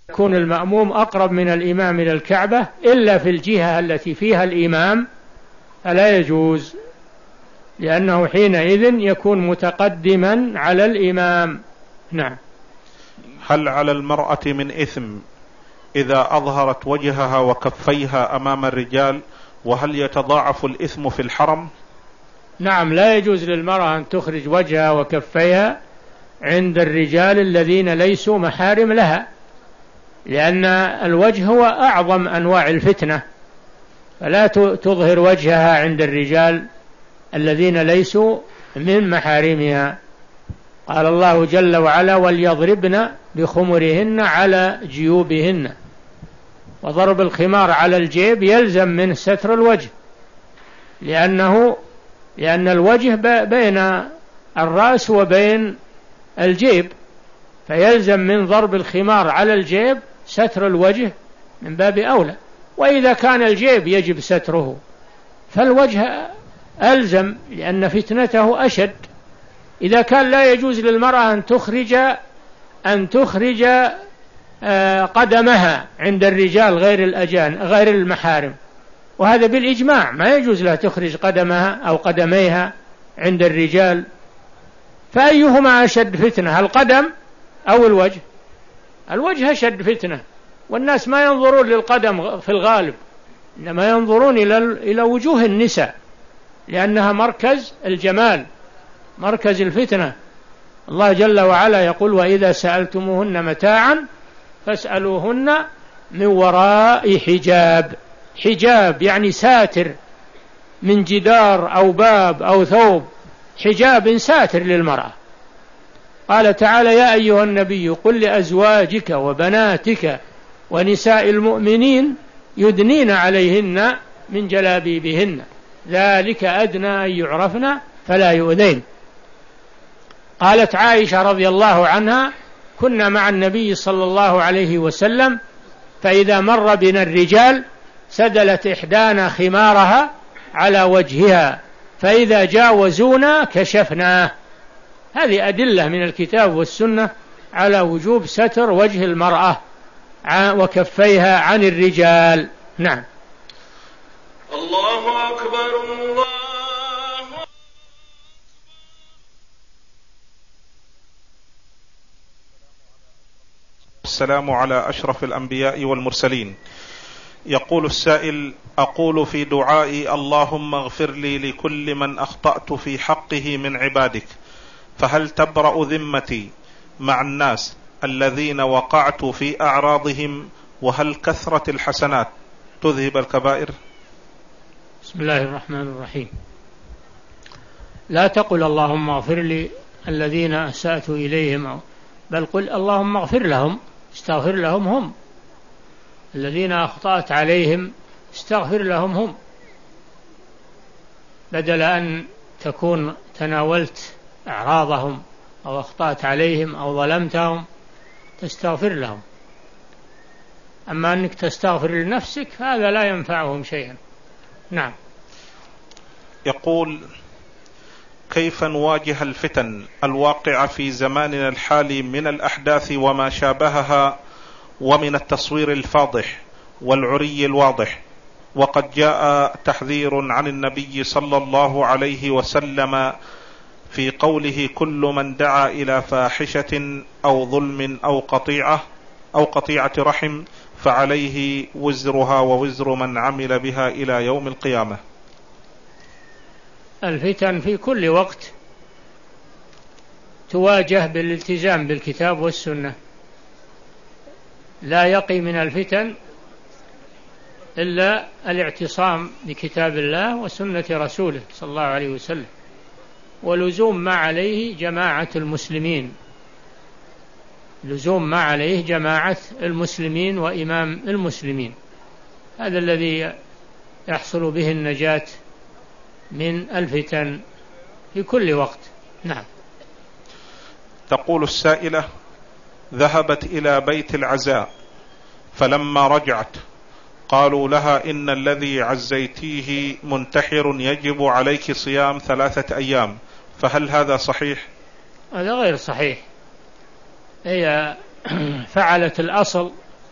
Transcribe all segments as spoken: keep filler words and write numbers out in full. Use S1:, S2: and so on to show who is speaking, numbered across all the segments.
S1: يكون المأموم أقرب من الإمام إلى الكعبة إلا في الجهة التي فيها الإمام فلا يجوز، لأنه حينئذ يكون متقدما على الإمام. نعم.
S2: هل على المرأة من إثم إذا أظهرت وجهها وكفيها أمام الرجال؟ وهل يتضاعف الإثم في الحرم؟
S1: نعم، لا يجوز للمرأة أن تخرج وجهها وكفيها عند الرجال الذين ليسوا محارم لها، لأن الوجه هو أعظم أنواع الفتنة، فلا تظهر وجهها عند الرجال الذين ليسوا من محارمها. قال الله جل وعلا: وليضربن بخمرهن على جيوبهن. وضرب الخمار على الجيب يلزم من ستر الوجه، لأنه لأن الوجه بين الرأس وبين الجيب، فيلزم من ضرب الخمار على الجيب ستر الوجه من باب أولى. وإذا كان الجيب يجب ستره فالوجه ألزم، لأن فتنته أشد. إذا كان لا يجوز للمرأة أن تخرج أن تخرج قدمها عند الرجال غير الأجان غير المحارم، وهذا بالإجماع، ما يجوز لها تخرج قدمها أو قدميها عند الرجال، فأيهما أشد فتنة، القدم أو الوجه؟ الوجه أشد فتنة، والناس ما ينظرون للقدم في الغالب، إنما ينظرون إلى إلى وجوه النساء، لأنها مركز الجمال، مركز الفتنة. الله جل وعلا يقول: وإذا سألتموهن متاعا فاسألوهن من وراء حجاب. حجاب يعني ساتر من جدار أو باب أو ثوب، حجاب ساتر للمرأة. قال تعالى: يا أيها النبي قل لأزواجك وبناتك ونساء المؤمنين يدنين عليهن من جلابيبهن ذلك أدنى أن يعرفن فلا يؤذين. قالت عائشة رضي الله عنها: كنا مع النبي صلى الله عليه وسلم فإذا مر بنا الرجال سدلت إحدانا خمارها على وجهها فإذا جاوزونا كشفناه. هذه أدلة من الكتاب والسنة على وجوب ستر وجه المرأة وكفيها عن الرجال. نعم.
S3: الله أكبر الله.
S2: السلام على أشرف الأنبياء والمرسلين. يقول السائل: أقول في دعائي اللهم اغفر لي لكل من أخطأت في حقه من عبادك، فهل تبرأ ذمتي مع الناس الذين وقعت في أعراضهم؟ وهل كثرة الحسنات تذهب الكبائر؟
S1: بسم الله الرحمن الرحيم. لا تقل اللهم اغفر لي الذين أسأت إليهم، بل قل اللهم اغفر لهم، استغفر لهم هم الذين أخطأت عليهم، استغفر لهم هم، بدل أن تكون تناولت أعراضهم أو أخطأت عليهم أو ظلمتهم، تستغفر لهم. أما أنك تستغفر لنفسك هذا لا ينفعهم شيئا. نعم.
S2: يقول: كيف نواجه الفتن الواقعة في زماننا الحالي من الأحداث وما شابهها ومن التصوير الفاضح والعري الواضح، وقد جاء تحذير عن النبي صلى الله عليه وسلم في قوله: كل من دعا إلى فاحشة أو ظلم أو قطيعة أو قطيعة رحم فعليه وزرها ووزر من عمل بها إلى يوم القيامة.
S1: الفتن في كل وقت تواجه بالالتزام بالكتاب والسنة، لا يقي من الفتن إلا الاعتصام بكتاب الله وسنة رسوله صلى الله عليه وسلم، ولزوم ما عليه جماعة المسلمين، لزوم ما عليه جماعة المسلمين وإمام المسلمين، هذا الذي يحصل به النجاة من الفتن في كل وقت. نعم.
S2: تقول السائلة: ذهبت إلى بيت العزاء فلما رجعت قالوا لها إن الذي عزيتيه منتحر يجب عليك صيام ثلاثة أيام، فهل هذا صحيح؟
S1: هذا غير صحيح. هي فعلت الأصل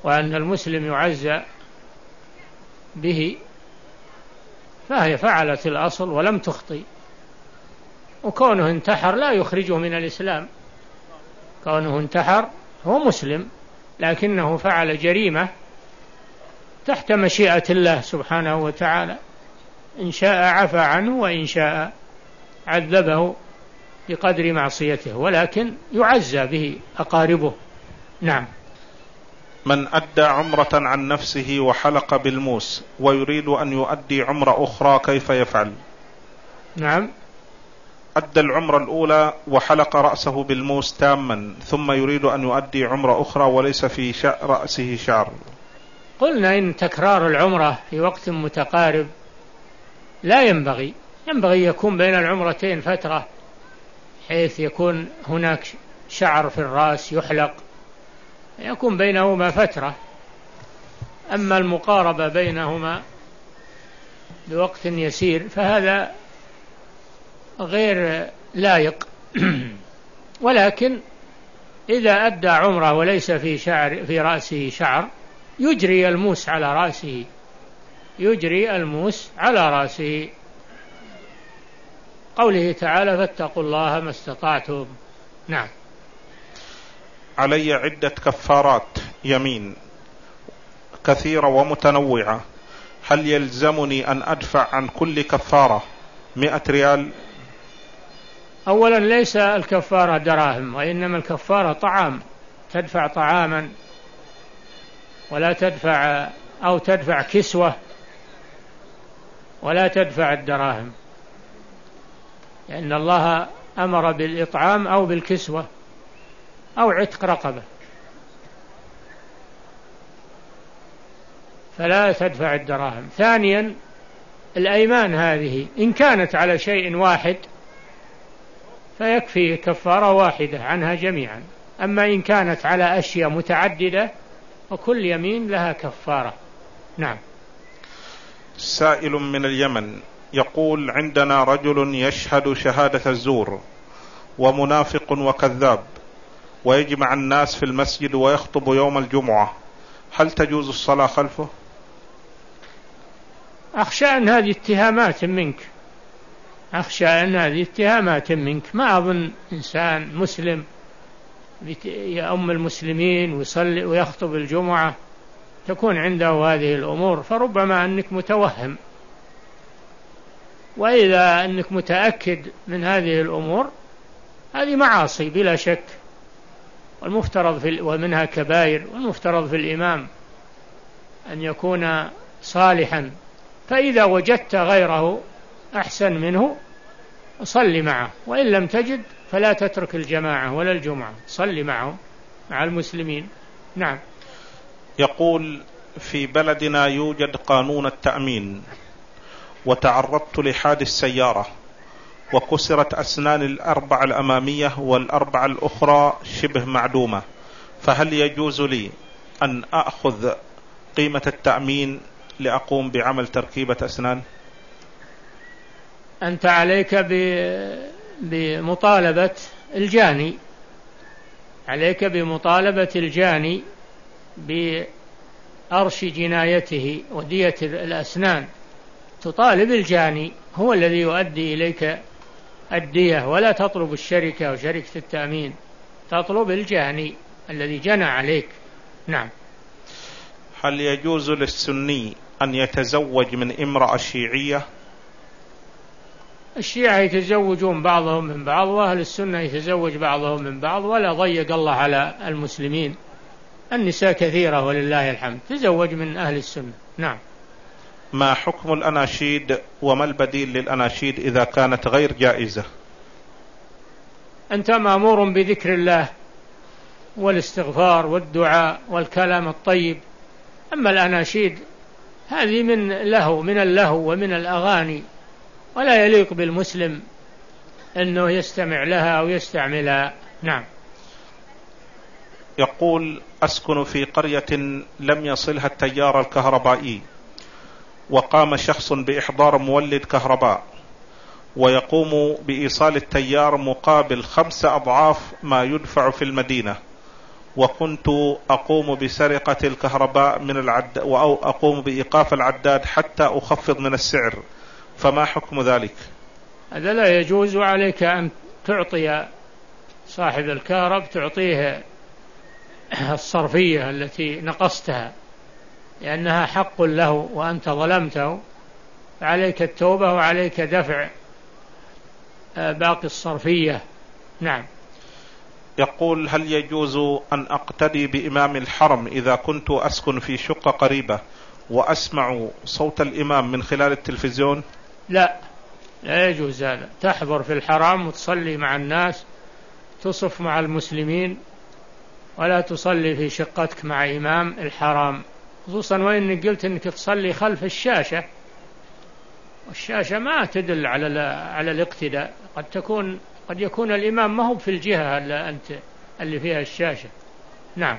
S1: وأن المسلم يعزى به، فهي فعلت الأصل ولم تخطئ، وكونه انتحر لا يخرجه من الإسلام. كونه انتحر هو مسلم، لكنه فعل جريمة تحت مشيئة الله سبحانه وتعالى، إن شاء عفى عنه وإن شاء عذبه بقدر معصيته، ولكن يعزى به أقاربه. نعم.
S2: من أدى عمرة عن نفسه وحلق بالموس ويريد أن يؤدي عمرة أخرى كيف يفعل؟
S1: نعم.
S2: أدى العمرة الأولى وحلق رأسه بالموس تاما، ثم يريد أن يؤدي عمرة أخرى وليس في شعر رأسه شعر.
S1: قلنا إن تكرار العمرة في وقت متقارب لا ينبغي، ينبغي يكون بين العمرتين فترة حيث يكون هناك شعر في الرأس يحلق، يكون بينهما فترة. أما المقاربة بينهما بوقت يسير فهذا غير لائق. ولكن إذا أدى عمره وليس في شعر في رأسه شعر يجري الموس على رأسه، يجري الموس على رأسه، قوله تعالى فاتقوا الله ما استطعتم. نعم.
S2: علي عدة كفارات يمين كثيرة ومتنوعة، هل يلزمني أن أدفع عن كل كفارة مئة ريال؟
S1: أولا ليس الكفارة دراهم، وإنما الكفارة طعام، تدفع طعاما ولا تدفع، أو تدفع كسوة ولا تدفع الدراهم، لأن الله أمر بالإطعام أو بالكسوة أو عتق رقبة، فلا تدفع الدراهم. ثانيا الأيمان هذه إن كانت على شيء واحد فيكفي كفارة واحدة عنها جميعا، أما إن كانت على أشياء متعددة وكل يمين لها كفارة. نعم.
S2: سائل من اليمن يقول عندنا رجل يشهد شهادة الزور ومنافق وكذاب ويجمع الناس في المسجد ويخطب يوم الجمعة، هل تجوز الصلاة خلفه؟
S1: أخشى أن هذه اتهامات منك، أخشى أن هذه اتهامات منك. ما أظن إنسان مسلم يؤم المسلمين ويصلي ويخطب الجمعة تكون عنده هذه الأمور، فربما أنك متوهم، وإذا أنك متأكد من هذه الأمور هذه معاصي بلا شك، والمفترض في ومنها كبائر، والمفترض في الإمام أن يكون صالحا، فإذا وجدت غيره أحسن منه صل معه، وإن لم تجد فلا تترك الجماعة ولا الجمعة، صل معه مع المسلمين. نعم.
S2: يقول في بلدنا يوجد قانون التأمين، وتعرضت لحادث سيارة وكسرت أسنان الأربع الأمامية والأربع الأخرى شبه معدومة، فهل يجوز لي أن أخذ قيمة التأمين لأقوم بعمل تركيبة أسنان؟
S1: أنت عليك بمطالبة الجاني، عليك بمطالبة الجاني بأرش جنايته ودية الأسنان، تطالب الجاني، هو الذي يؤدي إليك الدية، ولا تطلب الشركة وشركة التأمين، تطلب الجاني الذي جنى عليك. نعم.
S2: هل يجوز للسني أن يتزوج من امرأة شيعية؟
S1: الشيعة يتزوجون بعضهم من بعض، وأهل السنة يتزوج بعضهم من بعض، ولا ضيق الله على المسلمين، النساء كثيرة ولله الحمد، تزوج من أهل السنة. نعم.
S2: ما حكم الأناشيد وما البديل للأناشيد إذا كانت غير جائزة؟
S1: أنت مأمور بذكر الله والاستغفار والدعاء والكلام الطيب، أما الأناشيد هذه من له من اللهو ومن الأغاني، ولا يليق بالمسلم أنه يستمع لها أو يستعملها. نعم.
S2: يقول أسكن في قرية لم يصلها التيار الكهربائي، وقام شخص بإحضار مولد كهرباء ويقوم بإيصال التيار مقابل خمس أضعاف ما يدفع في المدينة، وكنت أقوم بسرقة الكهرباء من العد أو أقوم بإيقاف العداد حتى أخفض من السعر، فما حكم ذلك؟
S1: هذا لا يجوز، وعليك أن تعطي صاحب الكهرب تعطيه الصرفية التي نقصتها، لأنها حق له وأنت ظلمته، فعليك التوبة وعليك دفع باقي الصرفية. نعم.
S2: يقول: هل يجوز أن أقتدي بإمام الحرم إذا كنت أسكن في شقة قريبة وأسمع صوت الإمام من خلال التلفزيون؟
S1: لا، لا يجوز هذا. تحضر في الحرم وتصلي مع الناس، تصف مع المسلمين، ولا تصلي في شقتك مع إمام الحرام، خصوصا وإنك قلت أنك تصلي خلف الشاشة، والشاشة ما تدل على على الاقتداء. قد تكون قد يكون الإمام ما هو في الجهة اللي أنت اللي فيها الشاشة. نعم.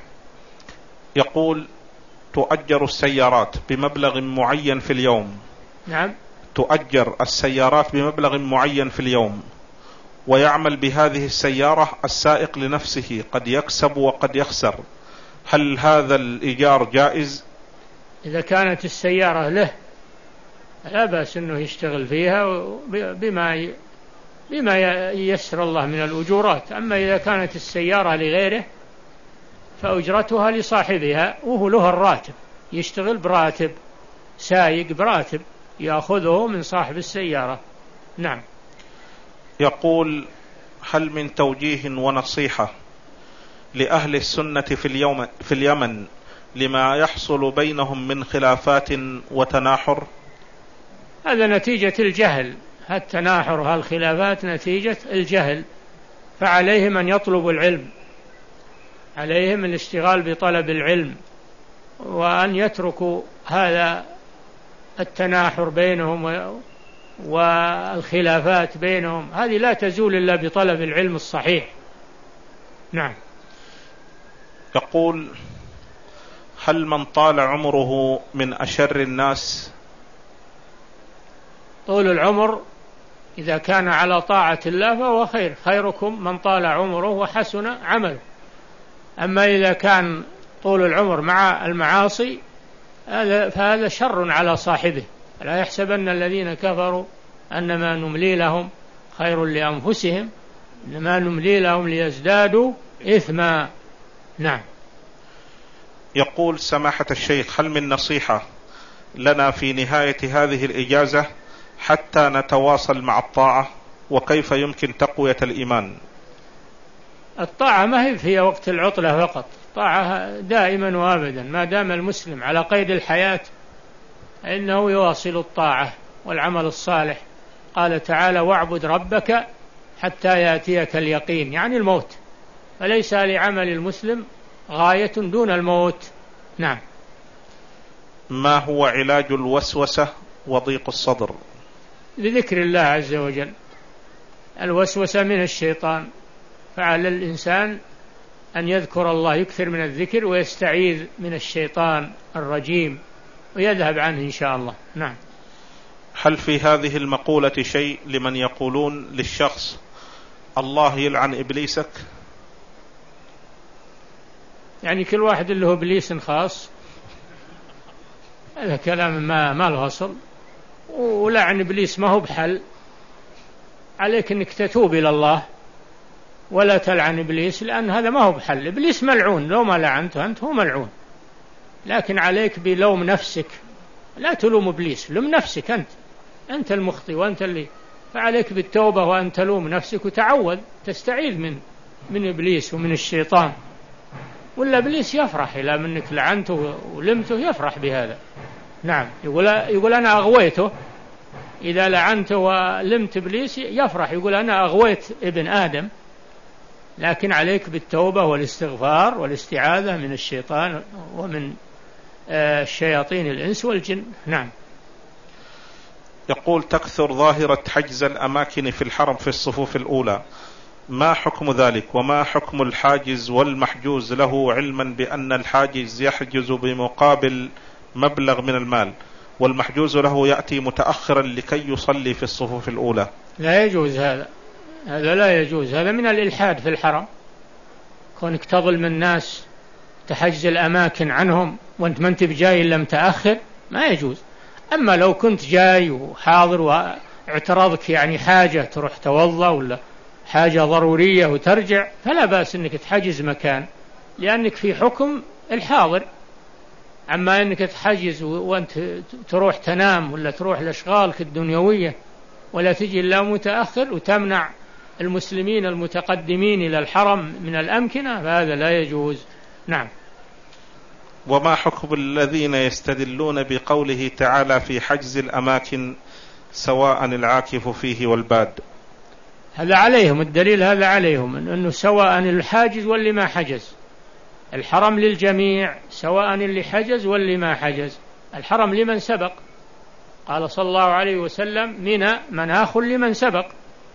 S2: يقول: تؤجر السيارات بمبلغ معين في اليوم.
S1: نعم.
S2: تؤجر السيارات بمبلغ معين في اليوم، ويعمل بهذه السيارة السائق لنفسه، قد يكسب وقد يخسر، هل هذا الإيجار جائز؟
S1: إذا كانت السيارة له لا بأس أنه يشتغل فيها بما بما ييسر الله من الأجورات. أما إذا كانت السيارة لغيره فأجرتها لصاحبها، وهو له الراتب، يشتغل براتب، سايق براتب يأخذه من صاحب السيارة. نعم.
S2: يقول: هل من توجيه ونصيحة لأهل السنة في اليوم في اليمن لما يحصل بينهم من خلافات وتناحر؟
S1: هذا نتيجة الجهل، التناحر والخلافات نتيجة الجهل، فعليهم أن يطلبوا العلم، عليهم الاشتغال بطلب العلم، وأن يتركوا هذا التناحر بينهم والخلافات بينهم، هذه لا تزول إلا بطلب العلم الصحيح. نعم.
S2: يقول: هل من طال عمره من أشر الناس؟
S1: طول العمر إذا كان على طاعة الله فهو خير، خيركم من طال عمره وحسن عمله. أما إذا كان طول العمر مع المعاصي فهذا شر على صاحبه. لا يحسبن الذين كفروا أنما نملي لهم خير لأنفسهم، إنما نملي لهم ليزدادوا إثما. نعم.
S2: يقول: سماحة الشيخ، هل من نصيحة لنا في نهاية هذه الإجازة حتى نتواصل مع الطاعة، وكيف يمكن تقوية الإيمان؟
S1: الطاعة ما هي في وقت العطلة فقط، الطاعة دائما وابدا، ما دام المسلم على قيد الحياة إنه يواصل الطاعة والعمل الصالح. قال تعالى: واعبد ربك حتى يأتيك اليقين، يعني الموت، فليس لعمل المسلم غاية دون الموت. نعم.
S2: ما هو علاج الوسوسة وضيق الصدر؟
S1: بذكر الله عز وجل. الوسوسة من الشيطان، فعلى الإنسان أن يذكر الله، يكثر من الذكر ويستعيذ من الشيطان الرجيم ويذهب عنه إن شاء الله. نعم.
S2: هل في هذه المقولة شيء لمن يقولون للشخص: الله يلعن إبليسك؟
S1: يعني كل واحد له إبليس خاص، هذا كلام ما ما له أصل، ولعن إبليس ما هو بحل. عليك أنك تتوب إلى الله ولا تلعن إبليس، لأن هذا ما هو بحل. إبليس ملعون، لو ما لعنته أنت هو ملعون، لكن عليك بلوم نفسك، لا تلوم إبليس، لوم نفسك أنت، أنت المخطئ وأنت اللي، فعليك بالتوبة وأن تلوم نفسك وتعوذ تستعيذ من من إبليس ومن الشيطان. ولا إبليس يفرح إلى منك لعنته ولمته، يفرح بهذا. نعم. يقول يقول أنا أغويته، إذا لعنته ولمت إبليس يفرح، يقول أنا أغويت ابن آدم. لكن عليك بالتوبة والاستغفار والاستعاذة من الشيطان ومن الشياطين الإنس والجن. نعم.
S2: يقول: تكثر ظاهرة حجز الأماكن في الحرم في الصفوف الأولى، ما حكم ذلك؟ وما حكم الحاجز والمحجوز له، علما بأن الحاجز يحجز بمقابل مبلغ من المال، والمحجوز له يأتي متأخرا لكي يصلي في الصفوف الأولى؟
S1: لا يجوز هذا، هذا لا يجوز، هذا من الإلحاد في الحرم. كونك تظلم الناس تحجز الأماكن عنهم وأنت ما أنت بجاي إلا متأخر ما يجوز. أما لو كنت جاي وحاضر واعترضك يعني حاجة تروح توضأ ولا حاجة ضرورية وترجع فلا بأس أنك تحجز مكان لأنك في حكم الحاضر. أما أنك تحجز وأنت تروح تنام ولا تروح لأشغالك الدنيوية ولا تجي إلا متأخر وتمنع المسلمين المتقدمين إلى الحرم من الأمكنة فهذا لا يجوز. نعم.
S2: وما حكم الذين يستدلون بقوله تعالى في حجز الأماكن سواء العاكف فيه والباد؟
S1: هذا عليهم الدليل، هذا عليهم أنه سواء الحاجز واللي ما حجز. الحرم للجميع سواء اللي حجز واللي ما حجز. الحرم لمن سبق، قال صلى الله عليه وسلم منى مناخ لمن سبق،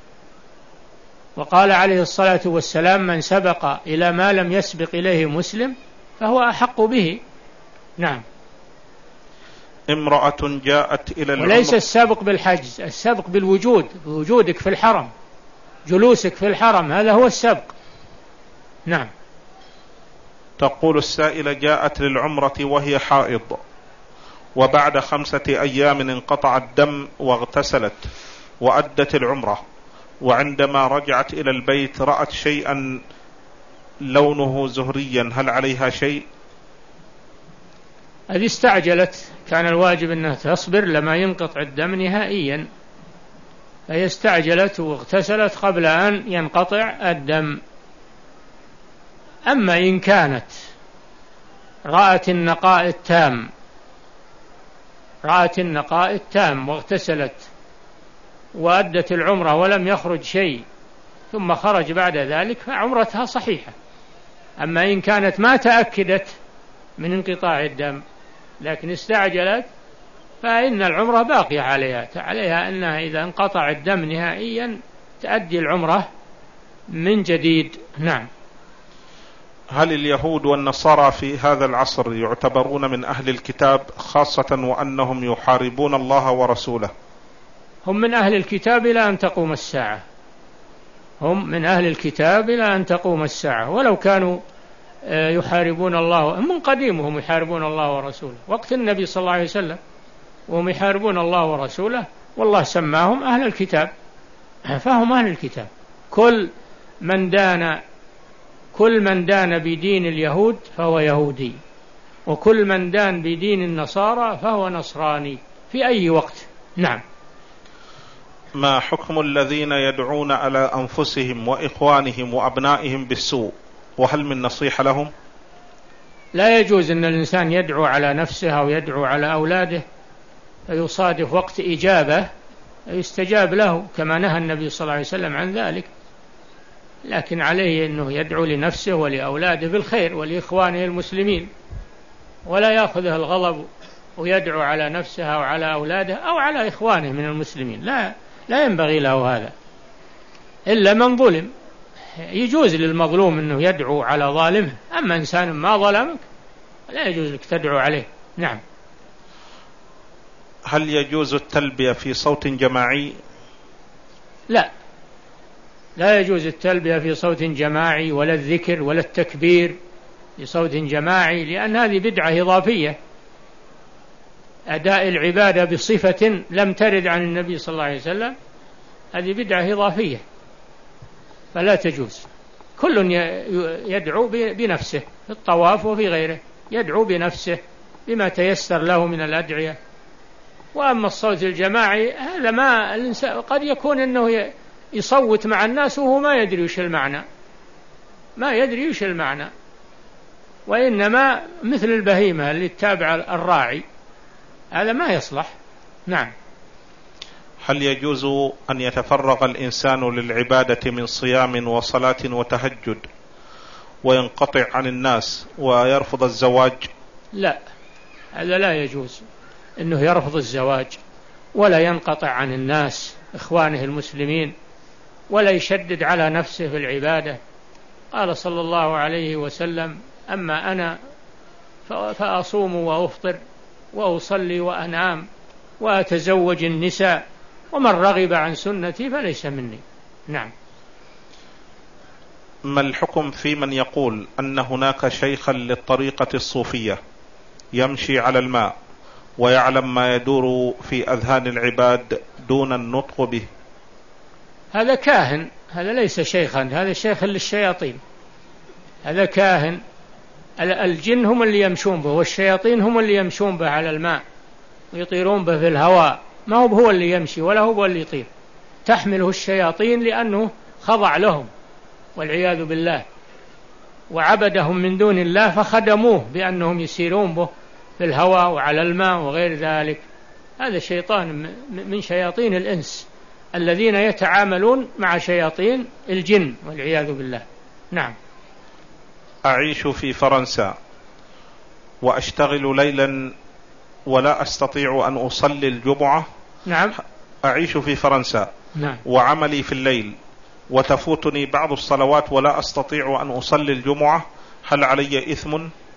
S1: وقال عليه الصلاة والسلام من سبق إلى ما لم يسبق إليه مسلم فهو أحق به. نعم.
S2: امرأة جاءت إلى العمرة،
S1: وليس السابق بالحجز، السابق بالوجود، بوجودك في الحرم، جلوسك في الحرم، هذا هو السابق. نعم.
S2: تقول السائلة جاءت للعمرة وهي حائض وبعد خمسة أيام انقطع الدم واغتسلت وأدت العمرة، وعندما رجعت إلى البيت رأت شيئا لونه زهريا، هل عليها شيء؟
S1: هذه استعجلت، كان الواجب أنها تصبر لما ينقطع الدم نهائيا، فهي استعجلت واغتسلت قبل أن ينقطع الدم. أما إن كانت رأت النقاء التام رأت النقاء التام واغتسلت وأدت العمرة ولم يخرج شيء ثم خرج بعد ذلك فعمرتها صحيحة. أما إن كانت ما تأكدت من انقطاع الدم لكن استعجلت فإن العمرة باقية عليها عليها أنها إذا انقطع الدم نهائيا تؤدي العمرة من جديد. نعم.
S2: هل اليهود والنصارى في هذا العصر يعتبرون من أهل الكتاب، خاصة وأنهم يحاربون الله ورسوله؟
S1: هم من أهل الكتاب إلى أن تقوم الساعة، هم من أهل الكتاب إلى أن تقوم الساعة، ولو كانوا يحاربون الله من قديمهم يحاربون الله ورسوله، وقت النبي صلى الله عليه وسلم وهم يحاربون الله ورسوله، والله سماهم أهل الكتاب فهم أهل الكتاب. كل من دان كل من دان بدين اليهود فهو يهودي، وكل من دان بدين النصارى فهو نصراني في أي وقت. نعم.
S2: ما حكم الذين يدعون على أنفسهم وإخوانهم وأبنائهم بالسوء، وهل من نصيحة لهم؟
S1: لا يجوز أن الإنسان يدعو على نفسه أو يدعو على أولاده فيصادف وقت إجابة يستجاب له كما نهى النبي صلى الله عليه وسلم عن ذلك، لكن عليه أنه يدعو لنفسه ولأولاده بالخير ولإخوانه المسلمين، ولا يأخذه الغضب ويدعو على نفسه أو على أولاده أو على إخوانه من المسلمين. لا لا ينبغي له هذا إلا من ظلم، يجوز للمظلوم أنه يدعو على ظالمه، أما إنسان ما ظلمك لا يجوز لك تدعو عليه. نعم.
S2: هل يجوز التلبية في صوت جماعي؟
S1: لا، لا يجوز التلبية في صوت جماعي ولا الذكر ولا التكبير في صوت جماعي، لأن هذه بدعة إضافية، أداء العبادة بصفة لم ترد عن النبي صلى الله عليه وسلم، هذه بدعة إضافية فلا تجوز. كل يدعو بنفسه في الطواف وفي غيره، يدعو بنفسه بما تيسر له من الأدعية. وأما الصوت الجماعي هذا ما الإنسان قد يكون أنه يصوت مع الناس وهو ما يدري وش المعنى، ما يدري وش المعنى، وإنما مثل البهيمة اللي تتابع الراعي، هذا ما يصلح. نعم.
S2: هل يجوز أن يتفرغ الإنسان للعبادة من صيام وصلاة وتهجد وينقطع عن الناس ويرفض الزواج؟
S1: لا، هذا لا يجوز، أنه يرفض الزواج ولا ينقطع عن الناس إخوانه المسلمين ولا يشدد على نفسه في العبادة. قال صلى الله عليه وسلم: أما أنا فأصوم وأفطر وأصلي وأنام وأتزوج النساء، ومن رغب عن سنتي فليس مني. نعم.
S2: ما الحكم في من يقول أن هناك شيخا للطريقة الصوفية يمشي على الماء ويعلم ما يدور في أذهان العباد دون النطق به؟
S1: هذا كاهن، هذا ليس شيخا، هذا شيخ للشياطين، هذا كاهن. الجن هم اللي يمشون به، والشياطين هم اللي يمشون به على الماء ويطيرون به في الهواء، ما هو هو اللي يمشي ولا هو اللي يطير، تحمله الشياطين لأنه خضع لهم والعياذ بالله، وعبدهم من دون الله فخدموه بأنهم يسيرون به في الهواء وعلى الماء وغير ذلك. هذا شيطان من شياطين الإنس الذين يتعاملون مع شياطين الجن والعياذ بالله. نعم.
S2: أعيش في فرنسا وأشتغل ليلا ولا أستطيع أن أصلي الجمعة.
S1: نعم.
S2: أعيش في فرنسا.
S1: نعم.
S2: وعملي في الليل وتفوتني بعض الصلوات ولا أستطيع أن أصلي الجمعة، هل علي إثم؟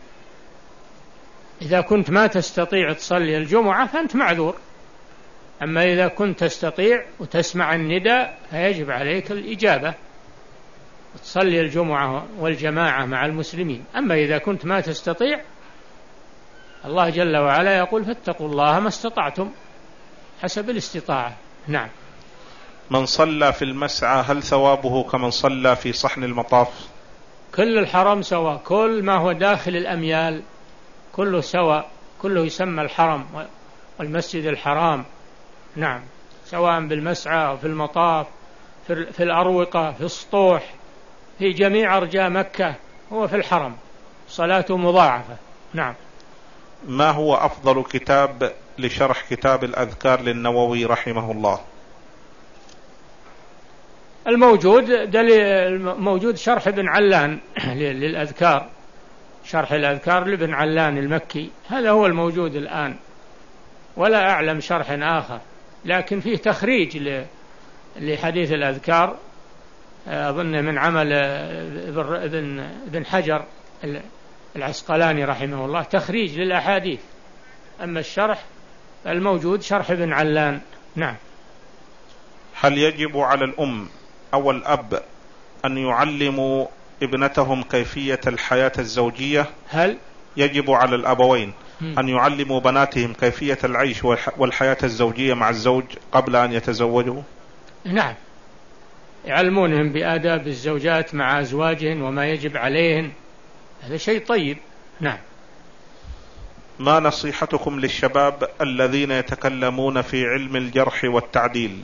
S1: إذا كنت ما تستطيع تصلي الجمعة فأنت معذور، أما إذا كنت تستطيع وتسمع النداء فيجب عليك الإجابة تصلي الجمعة والجماعة مع المسلمين. أما إذا كنت ما تستطيع، الله جل وعلا يقول فاتقوا الله ما استطعتم، حسب الاستطاعة. نعم.
S2: من صلى في المسعى هل ثوابه كمن صلى في صحن المطاف؟
S1: كل الحرم سواء، كل ما هو داخل الأميال كله سواء، كله يسمى الحرم والمسجد الحرام. نعم، سواء بالمسعى أو في المطاف، في الأروقة، في السطوح، في جميع أرجاء مكة، هو في الحرم، صلاته مضاعفة. نعم.
S2: ما هو أفضل كتاب لشرح كتاب الأذكار للنووي رحمه الله؟
S1: الموجود دليل موجود شرح ابن علان للأذكار، شرح الأذكار لابن علان المكي، هذا هو الموجود الآن، ولا أعلم شرح آخر، لكن فيه تخريج لحديث الأذكار أظن من عمل ابن ابن حجر العسقلاني رحمه الله، تخريج للأحاديث. أما الشرح الموجود شرح ابن علان. نعم.
S2: هل يجب على الأم أو الأب أن يعلموا ابنتهم كيفية الحياة الزوجية؟
S1: هل
S2: يجب على الأبوين
S1: م.
S2: أن يعلموا بناتهم كيفية العيش والحياة الزوجية مع الزوج قبل أن يتزوجوا؟
S1: نعم، يعلمونهم بآداب الزوجات مع أزواجهن وما يجب عليهن، هذا شيء طيب. نعم.
S2: ما نصيحتكم للشباب الذين يتكلمون في علم الجرح والتعديل؟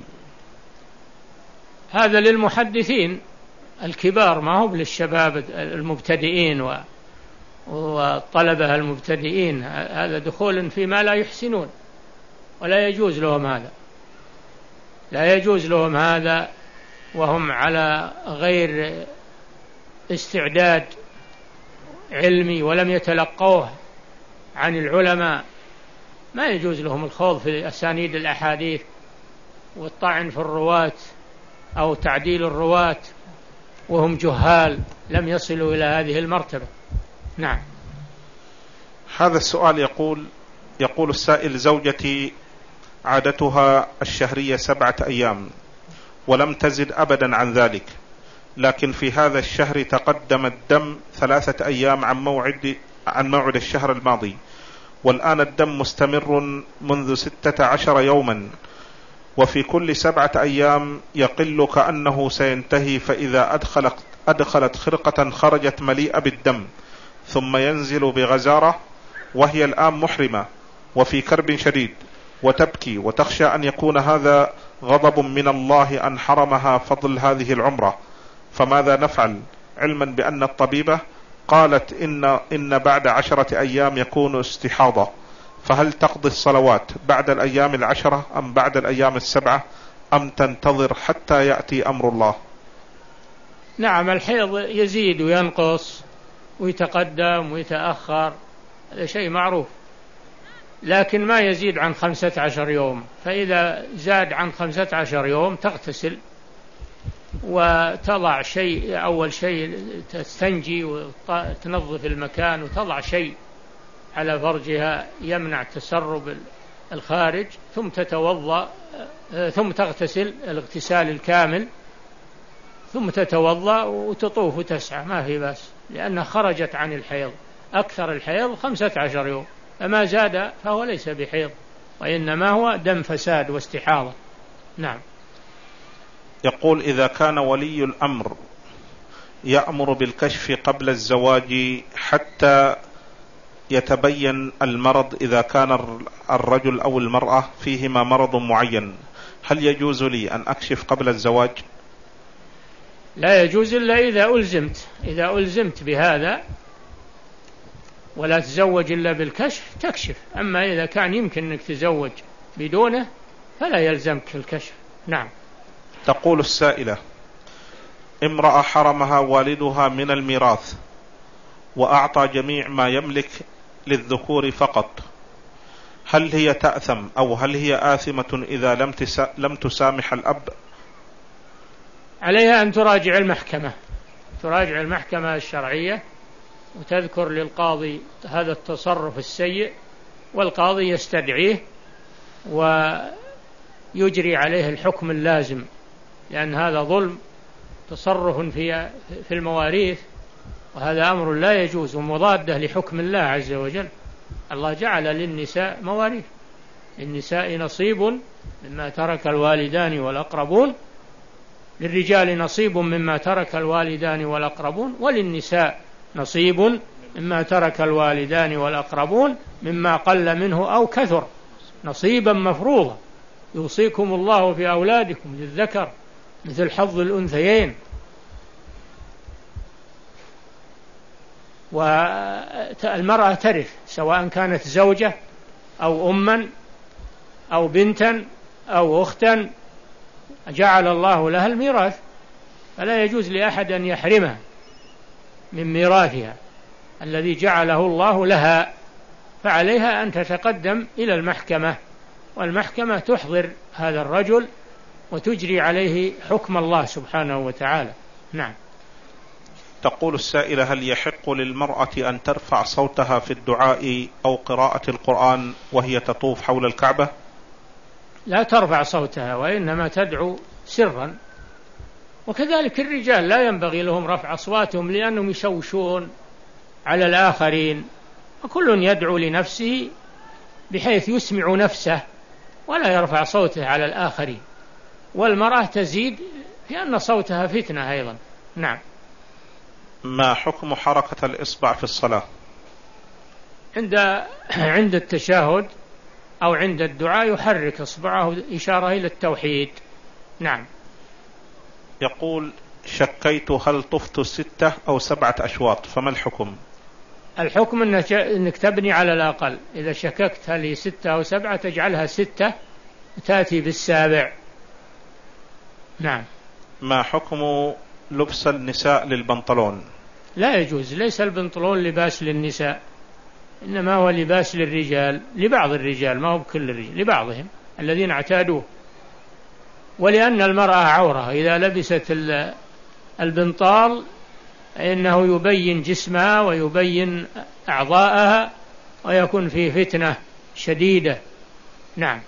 S1: هذا للمحدثين الكبار، ما هو للشباب المبتدئين والطلبة المبتدئين، هذا دخول فيما لا يحسنون، ولا يجوز لهم هذا، لا يجوز لهم هذا وهم على غير استعداد علمي ولم يتلقوه عن العلماء، ما يجوز لهم الخوض في أسانيد الأحاديث والطعن في الرواة أو تعديل الرواة وهم جهال لم يصلوا إلى هذه المرتبة. نعم.
S2: هذا السؤال يقول يقول السائل: زوجتي عادتها الشهرية سبعة أيام ولم تزد أبدا عن ذلك، لكن في هذا الشهر تقدم الدم ثلاثة أيام عن موعد عن موعد الشهر الماضي، والآن الدم مستمر منذ ستة عشر يوما، وفي كل سبعة أيام يقل كأنه سينتهي، فإذا أدخلت, أدخلت خرقة خرجت مليئة بالدم ثم ينزل بغزارة، وهي الآن محرمة وفي كرب شديد وتبكي وتخشى أن يكون هذا غضب من الله أن حرمها فضل هذه العمرة، فماذا نفعل؟ علما بأن الطبيبة قالت إن, إن بعد عشرة أيام يكون استحاضة، فهل تقضي الصلوات بعد الأيام العشرة أم بعد الأيام السبعة أم تنتظر حتى يأتي أمر الله؟
S1: نعم، الحيض يزيد وينقص ويتقدم ويتأخر، هذا شيء معروف، لكن ما يزيد عن خمسة عشر يوم، فإذا زاد عن خمسة عشر يوم تغتسل وتضع شيء، أول شيء تستنجي وتنظف المكان وتضع شيء على فرجها يمنع تسرب الخارج، ثم تتوضأ، ثم تغتسل الاغتسال الكامل، ثم تتوضأ وتطوف وتسعى، ما في بأس، لأنها خرجت عن الحيض. أكثر الحيض خمسة عشر يوم، فما زاد فهو ليس بحيض، وإنما هو دم فساد واستحاضة. نعم.
S2: يقول: إذا كان ولي الأمر يأمر بالكشف قبل الزواج حتى يتبين المرض، إذا كان الرجل أو المرأة فيهما مرض معين، هل يجوز لي أن أكشف قبل الزواج؟
S1: لا يجوز إلا إذا ألزمت إذا ألزمت بهذا ولا تزوج إلا بالكشف تكشف. أما إذا كان يمكن أنك تزوج بدونه فلا يلزمك الكشف. نعم.
S2: تقول السائلة: امرأة حرمها والدها من الميراث وأعطى جميع ما يملك للذكور فقط، هل هي تأثم أو هل هي آثمة إذا لم لم تسامح الأب؟
S1: عليها أن تراجع المحكمة تراجع المحكمة الشرعية وتذكر للقاضي هذا التصرف السيء، والقاضي يستدعيه ويجري عليه الحكم اللازم، لأن هذا ظلم، تصرف في في المواريث، وهذا أمر لا يجوز ومضادة لحكم الله عز وجل. الله جعل للنساء مواريث، للنساء نصيب مما ترك الوالدان والأقربون، للرجال نصيب مما ترك الوالدان والأقربون، وللنساء نصيب مما ترك الوالدان والأقربون مما قل منه أو كثر، نصيبا مفروضا. يوصيكم الله في أولادكم للذكر مثل حظ الأنثيين. والمرأة ترث سواء كانت زوجة أو أما أو بنتا أو أختا، جعل الله لها الميراث، فلا يجوز لأحد أن يحرمها من ميراثها الذي جعله الله لها، فعليها أن تتقدم إلى المحكمة، والمحكمة تحضر هذا الرجل وتجري عليه حكم الله سبحانه وتعالى. نعم.
S2: تقول السائلة: هل يحق للمرأة أن ترفع صوتها في الدعاء أو قراءة القرآن وهي تطوف حول الكعبة؟
S1: لا ترفع صوتها، وإنما تدعو سرا، وكذلك الرجال لا ينبغي لهم رفع أصواتهم لأنهم يشوشون على الآخرين، وكل يدعو لنفسه بحيث يسمع نفسه ولا يرفع صوته على الآخرين. والمرأة تزيد لأن صوتها فتنة أيضا. نعم.
S2: ما حكم حركة الإصبع في الصلاة؟
S1: عند عند التشهد أو عند الدعاء يحرك إصبعه إشارة إلى التوحيد. نعم.
S2: يقول: شكيت هل طفت ستة أو سبعة أشواط، فما الحكم؟
S1: الحكم أنك تبني على الأقل، إذا شككت هل هي ستة أو سبعة تجعلها ستة وتأتي بالسابع. نعم.
S2: ما حكم لبس النساء للبنطلون؟
S1: لا يجوز، ليس البنطلون لباس للنساء، إنما هو لباس للرجال، لبعض الرجال، ما هو بكل الرجال، لبعضهم الذين اعتادوه. ولأن المرأة عورة، إذا لبست البنطال إنه يبين جسمها ويبين أعضاءها ويكون فيه فتنة شديدة. نعم.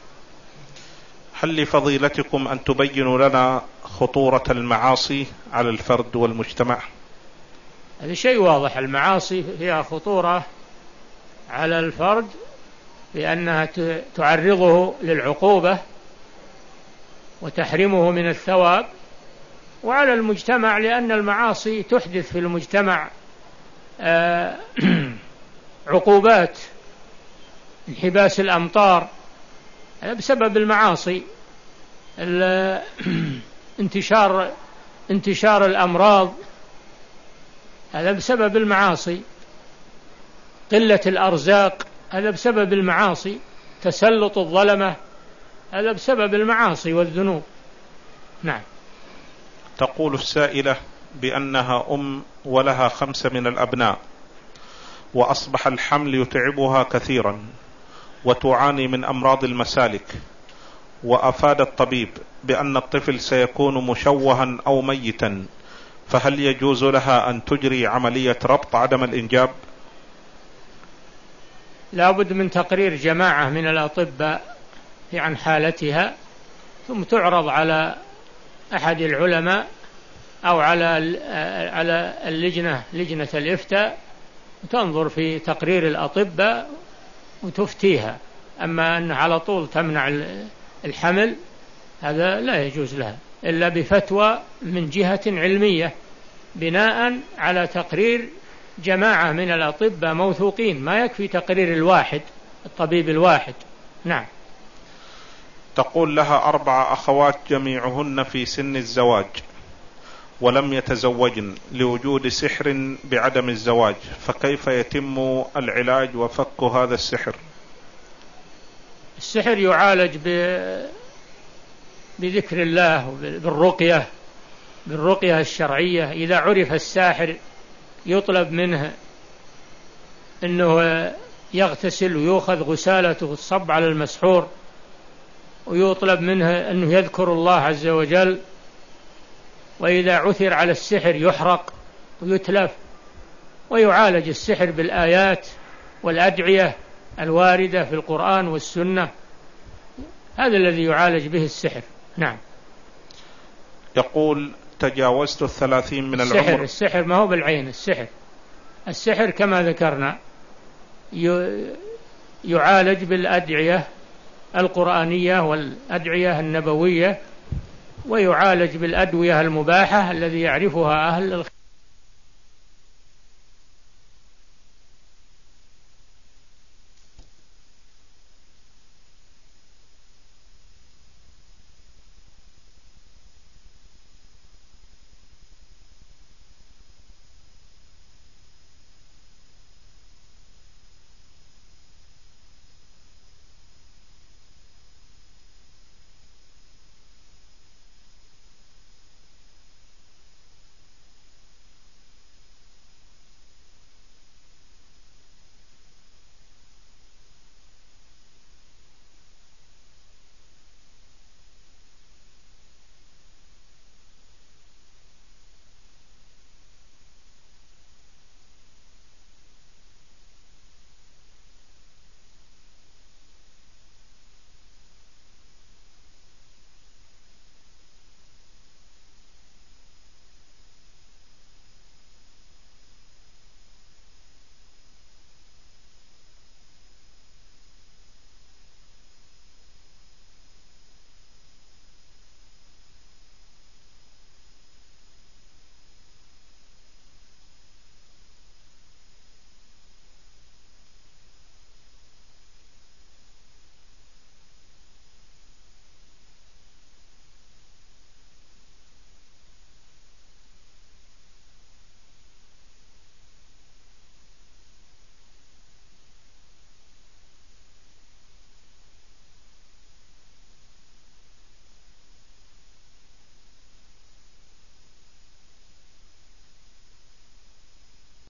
S2: هل لفضيلتكم أن تبينوا لنا خطورة المعاصي على الفرد والمجتمع؟
S1: هذا شيء واضح، المعاصي فيها خطورة على الفرد لأنها تعرضه للعقوبة وتحرمه من الثواب، وعلى المجتمع لأن المعاصي تحدث في المجتمع عقوبات، انحباس الأمطار هذا بسبب المعاصي، انتشار انتشار الأمراض هذا بسبب المعاصي، قلة الأرزاق هذا بسبب المعاصي، تسلط الظلمة هذا بسبب المعاصي والذنوب. نعم.
S2: تقول السائلة بأنها أم ولها خمسة من الأبناء، وأصبح الحمل يتعبها كثيرا وتعاني من أمراض المسالك، وأفاد الطبيب بأن الطفل سيكون مشوها أو ميتا، فهل يجوز لها أن تجري عملية ربط عدم الإنجاب؟
S1: لا بد من تقرير جماعة من الأطباء عن حالتها، ثم تعرض على أحد العلماء أو على على اللجنة لجنة الإفتاء وتنظر في تقرير الأطباء وتفتيها. أما أن على طول تمنع الحمل هذا لا يجوز لها إلا بفتوى من جهة علمية بناء على تقرير جماعة من الأطباء موثوقين، ما يكفي تقرير الواحد الطبيب الواحد. نعم.
S2: تقول لها أربع أخوات جميعهن في سن الزواج ولم يتزوجن لوجود سحر بعدم الزواج، فكيف يتم العلاج وفك هذا السحر؟
S1: السحر يعالج بذكر الله بالرقية بالرقية الشرعية. إذا عرف الساحر يطلب منه أنه يغتسل ويأخذ غسالته الصب على المسحور، ويطلب منه أنه يذكر الله عز وجل، وإذا عثر على السحر يحرق ويتلف. ويعالج السحر بالآيات والأدعية الواردة في القرآن والسنة، هذا الذي يعالج به السحر. نعم.
S2: يقول تجاوزت الثلاثين من
S1: السحر
S2: العمر.
S1: السحر ما هو بالعين، السحر السحر كما ذكرنا يعالج بالأدعية القرآنية والأدعية النبوية، ويعالج بالأدوية المباحة الذي يعرفها أهل الخير.